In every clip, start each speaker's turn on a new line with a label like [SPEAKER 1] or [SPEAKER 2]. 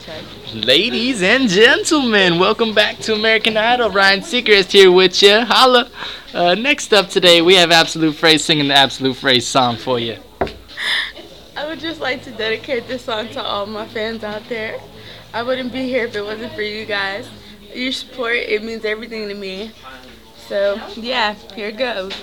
[SPEAKER 1] Ladies and gentlemen, welcome back to American Idol. Ryan Seacrest here with you. Holla. Next up today, we have Absolute Phrase singing the Absolute Phrase song for you.
[SPEAKER 2] I would just like to dedicate this song to all my fans out there. I wouldn't be here if it wasn't for you guys. Your support, it means everything to me. So, yeah, here it goes.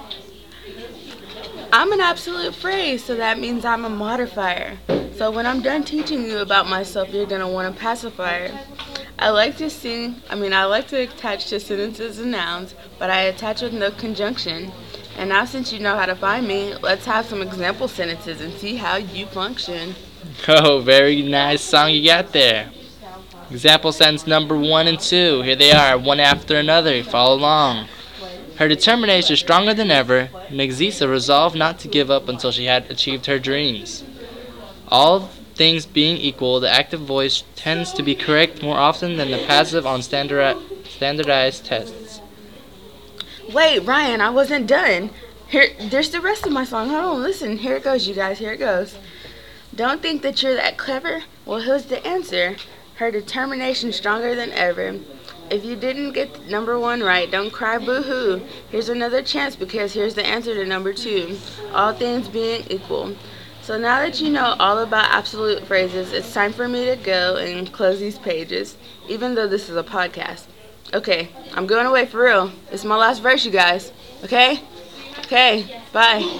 [SPEAKER 2] I'm an absolute phrase, so that means I'm a modifier. So when I'm done teaching you about myself, you're going to want a pacifier. I like to attach to sentences and nouns, but I attach with no conjunction. And now since you know how to find me, let's have some example sentences and see how you function.
[SPEAKER 1] Oh, very nice song you got there. Example sentence number 1 and 2. Here they are, one after another. Follow along. Her determination is stronger than ever, and Exisa resolved not to give up until she had achieved her dreams. All things being equal, the active voice tends to be correct more often than the passive on standardized tests.
[SPEAKER 2] Wait, Ryan, I wasn't done. There's the rest of my song. Hold on, listen. Here it goes, you guys. Here it goes. Don't think that you're that clever? Well, here's the answer. Her determination stronger than ever. If you didn't get number 1 right, don't cry boo-hoo. Here's another chance because here's the answer to number 2. All things being equal. So now that you know all about absolute phrases, it's time for me to go and close these pages, even though this is a podcast. Okay, I'm going away for real. It's my last verse, you guys. Okay? Okay, bye.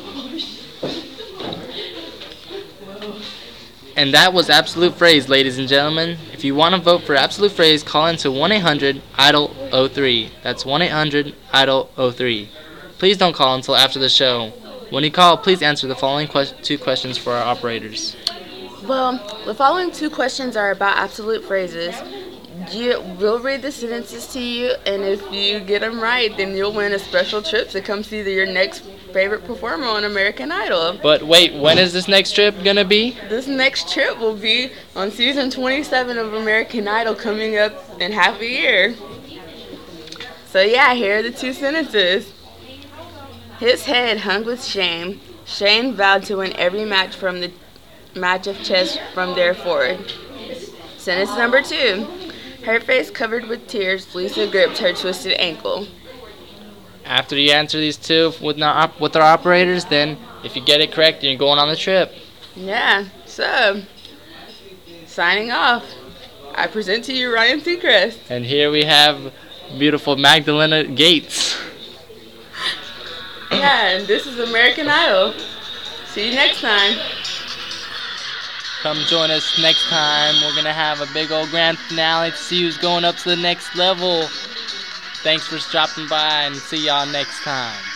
[SPEAKER 1] And that was Absolute Phrase, ladies and gentlemen. If you want to vote for Absolute Phrase, call into 1-800-IDOL-03. That's 1-800-IDOL-03. Please don't call until after the show. When you call, please answer the following 2 questions for our operators.
[SPEAKER 2] Well, the following 2 questions are about absolute phrases. We'll read the sentences to you, and if you get them right, then you'll win a special trip to come see your next favorite performer on American Idol.
[SPEAKER 1] But wait, when is this next trip going to be?
[SPEAKER 2] This next trip will be on season 27 of American Idol coming up in half a year. So yeah, here are the 2 sentences. His head hung with shame. Shane vowed to win every match from the match of chess from there forward. Sentence number 2. Her face covered with tears, Lisa gripped her twisted ankle.
[SPEAKER 1] After you answer these 2 with our operators, then if you get it correct, you're going on the trip.
[SPEAKER 2] Yeah, so, signing off, I present to you Ryan Seacrest.
[SPEAKER 1] And here we have beautiful Magdalena Gates.
[SPEAKER 2] Yeah, and this is American Idol. See you next time.
[SPEAKER 1] Come join us next time. We're going to have a big old grand finale to see who's going up to the next level. Thanks for stopping by and see y'all next time.